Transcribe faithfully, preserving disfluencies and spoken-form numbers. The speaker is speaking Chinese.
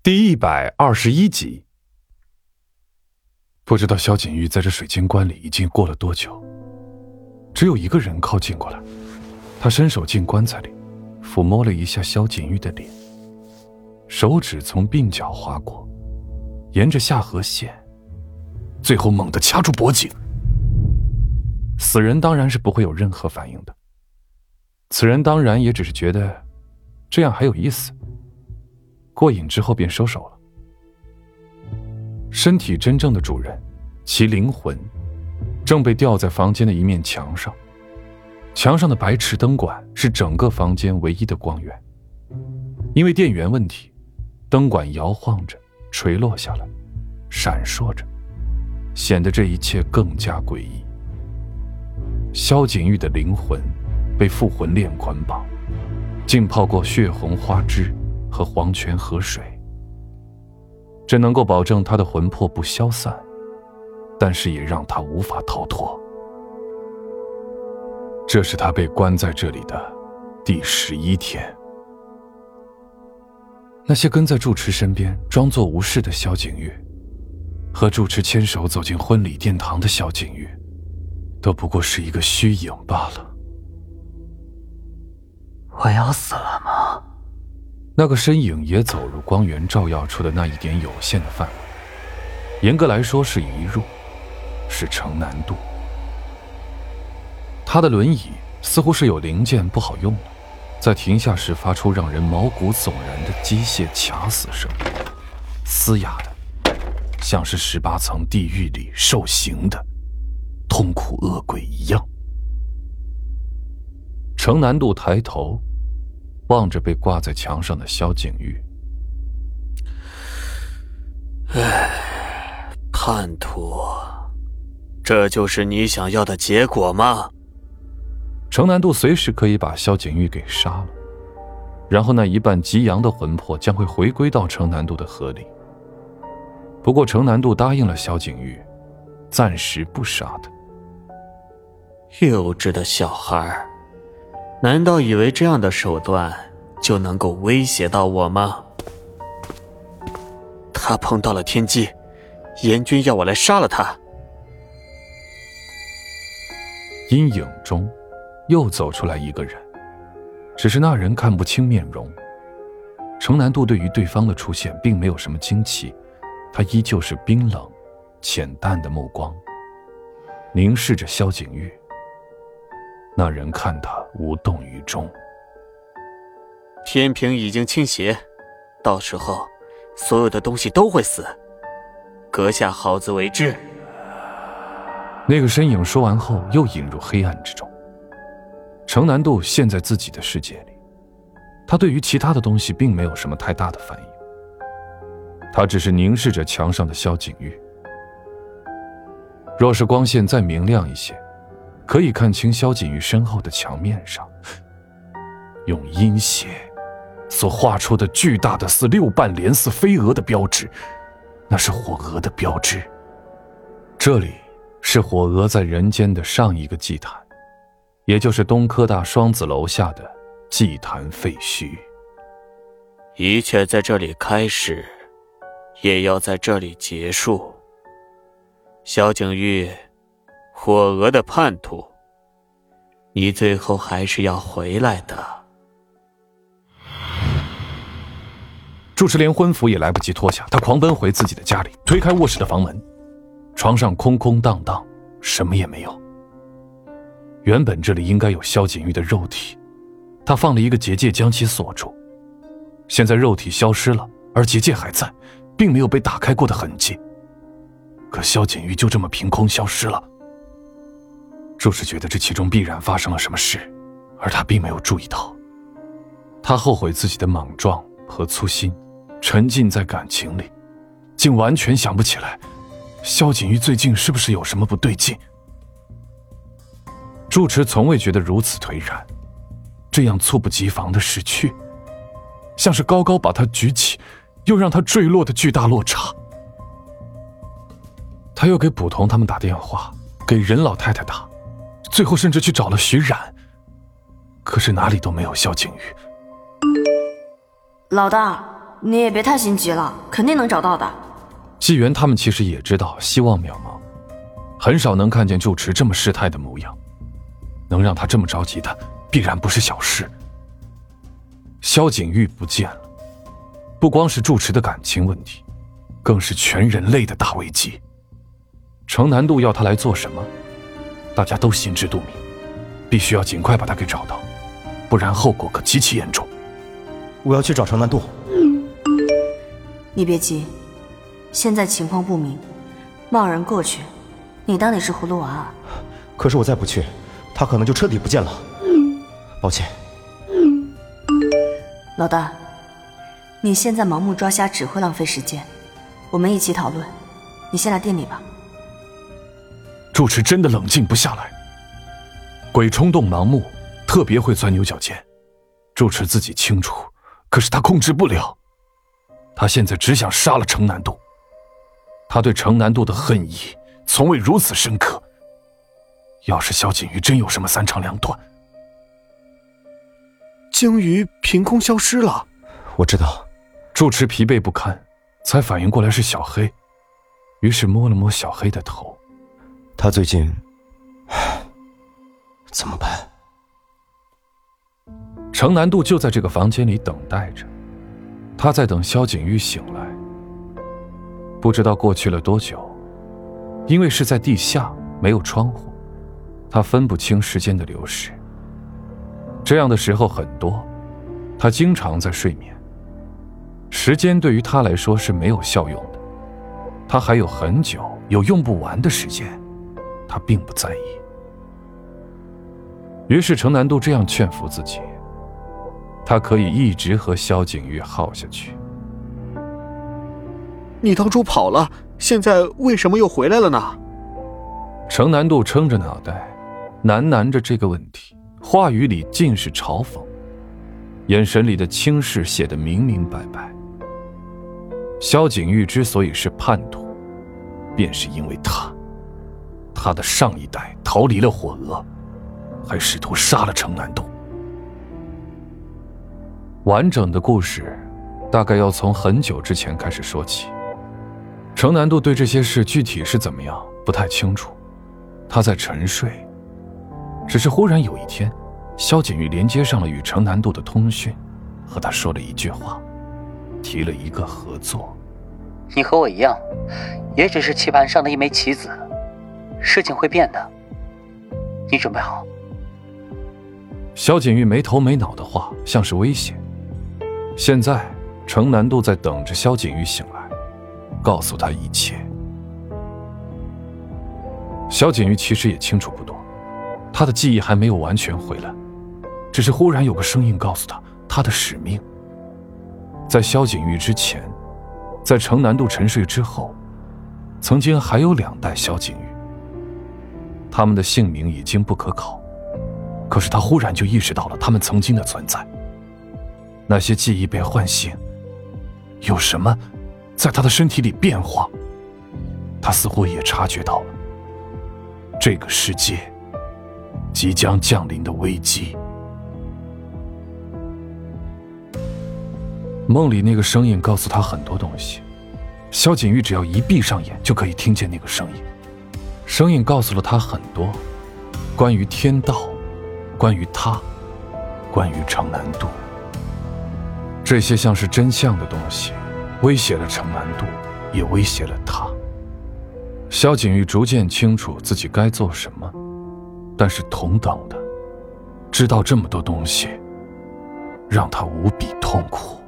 第一百二十一集。不知道萧景玉在这水晶棺里已经过了多久，只有一个人靠近过来，他伸手进棺材里，抚摸了一下萧景玉的脸，手指从鬓角划过，沿着下颌线，最后猛地掐住脖颈。死人当然是不会有任何反应的，此人当然也只是觉得这样还有意思，过瘾之后便收手了。身体真正的主人，其灵魂正被吊在房间的一面墙上，墙上的白炽灯管是整个房间唯一的光源。因为电源问题，灯管摇晃着垂落下来，闪烁着，显得这一切更加诡异。萧景玉的灵魂被复魂链捆绑，浸泡过血红花枝和黄泉河水，这能够保证他的魂魄不消散，但是也让他无法逃脱。这是他被关在这里的第十一天。那些跟在住持身边装作无事的萧景玉，和住持牵手走进婚礼殿堂的萧景玉，都不过是一个虚影罢了。 我要死了吗？ 那个身影也走入光源照耀出的那一点有限的范围，严格来说是移入，是程南渡。他的轮椅似乎是有零件不好用了，在停下时发出让人毛骨悚然的机械卡死声，嘶哑的像是十八层地狱里受刑的痛苦恶鬼一样。程南渡抬头望着被挂在墙上的萧景玉， 唉，叛徒，这就是你想要的结果吗？ 程南渡随时可以把萧景玉给杀了，然后那一半极阳的魂魄将会回归到程南渡的河里。不过程南渡答应了萧景玉，暂时不杀他。 幼稚的小孩，难道以为这样的手段就能够威胁到我吗？他碰到了天机，阎君要我来杀了他。 阴影中又走出来一个人，只是那人看不清面容。程南渡对于对方的出现并没有什么惊奇，他依旧是冰冷浅淡的目光凝视着萧景玉。那人看他无动于衷。 天平已经倾斜，到时候所有的东西都会死，阁下好自为之。 那个身影说完后又引入黑暗之中。程南渡陷在自己的世界里，他对于其他的东西并没有什么太大的反应，他只是凝视着墙上的萧景玉。若是光线再明亮一些，可以看清萧景玉身后的墙面上用阴血所画出的巨大的似六瓣莲似飞蛾的标志，那是火蛾的标志。这里是火蛾在人间的上一个祭坛，也就是东科大双子楼下的祭坛废墟。 一切在这里开始，也要在这里结束。萧景玉，火蛾的叛徒，你最后还是要回来的。 住持连婚服也来不及脱下，他狂奔回自己的家里，推开卧室的房门，床上空空荡荡，什么也没有。原本这里应该有萧景玉的肉体，他放了一个结界将其锁住，现在肉体消失了，而结界还在，并没有被打开过的痕迹。可萧景玉就这么凭空消失了。住持觉得这其中必然发生了什么事，而他并没有注意到。他后悔自己的莽撞和粗心，沉浸在感情里，竟完全想不起来萧景玉最近是不是有什么不对劲。住持从未觉得如此颓然，这样猝不及防的逝去，像是高高把他举起又让他坠落的巨大落差。他又给捕童他们打电话，给任老太太打，最后甚至去找了徐冉，可是哪里都没有萧景玉。 老大， 你也别太心急了，肯定能找到的。 纪元他们其实也知道希望渺茫，很少能看见住持这么失态的模样，能让他这么着急的必然不是小事。萧景玉不见了，不光是住持的感情问题，更是全人类的大危机。程南渡要他来做什么，大家都心知肚明，必须要尽快把他给找到，不然后果可极其严重。 我要去找程南渡。 你别急，现在情况不明，贸然过去，你当你是葫芦娃啊？ 可是我再不去，他可能就彻底不见了。抱歉。 老大，你现在盲目抓瞎只会浪费时间，我们一起讨论。你先来店里吧。 住持真的冷静不下来，鬼冲动盲目，特别会钻牛角尖。住持自己清楚，可是他控制不了。他现在只想杀了程南渡，他对程南渡的恨意从未如此深刻。要是萧景瑜真有什么三长两短， 鲸鱼凭空消失了。 我知道。 住持疲惫不堪，才反应过来是小黑，于是摸了摸小黑的头。 他最近怎么办？ 程南渡就在这个房间里等待着，他在等萧景玉醒来。不知道过去了多久，因为是在地下，没有窗户，他分不清时间的流逝。这样的时候很多，他经常在睡眠。时间对于他来说是没有效用的，他还有很久有用不完的时间，他并不在意。于是程南渡这样劝服自己，他可以一直和萧景玉耗下去。 你当初跑了，现在为什么又回来了呢？ 程南渡撑着脑袋，喃喃着这个问题，话语里尽是嘲讽，眼神里的轻视写得明明白白。萧景玉之所以是叛徒，便是因为他，他的上一代逃离了火鹅，还试图杀了程南渡。完整的故事大概要从很久之前开始说起。程南渡对这些事具体是怎么样不太清楚，他在沉睡。只是忽然有一天，萧景玉连接上了与程南渡的通讯，和他说了一句话，提了一个合作。 你和我一样，也只是棋盘上的一枚棋子，事情会变的，你准备好？ 萧景玉没头没脑的话像是威胁。现在程南渡在等着萧景玉醒来，告诉他一切。萧景玉其实也清楚不多，他的记忆还没有完全回来，只是忽然有个声音告诉他他的使命。在萧景玉之前，在程南渡沉睡之后，曾经还有两代萧景玉，他们的姓名已经不可考，可是他忽然就意识到了他们曾经的存在。那些记忆被唤醒，有什么在他的身体里变化，他似乎也察觉到了这个世界即将降临的危机。梦里那个声音告诉他很多东西，萧景玉只要一闭上眼就可以听见那个声音。声音告诉了他很多，关于天道，关于他，关于程南渡。这些像是真相的东西，威胁了程南渡，也威胁了他。萧景玉逐渐清楚自己该做什么，但是同等的，知道这么多东西，让他无比痛苦。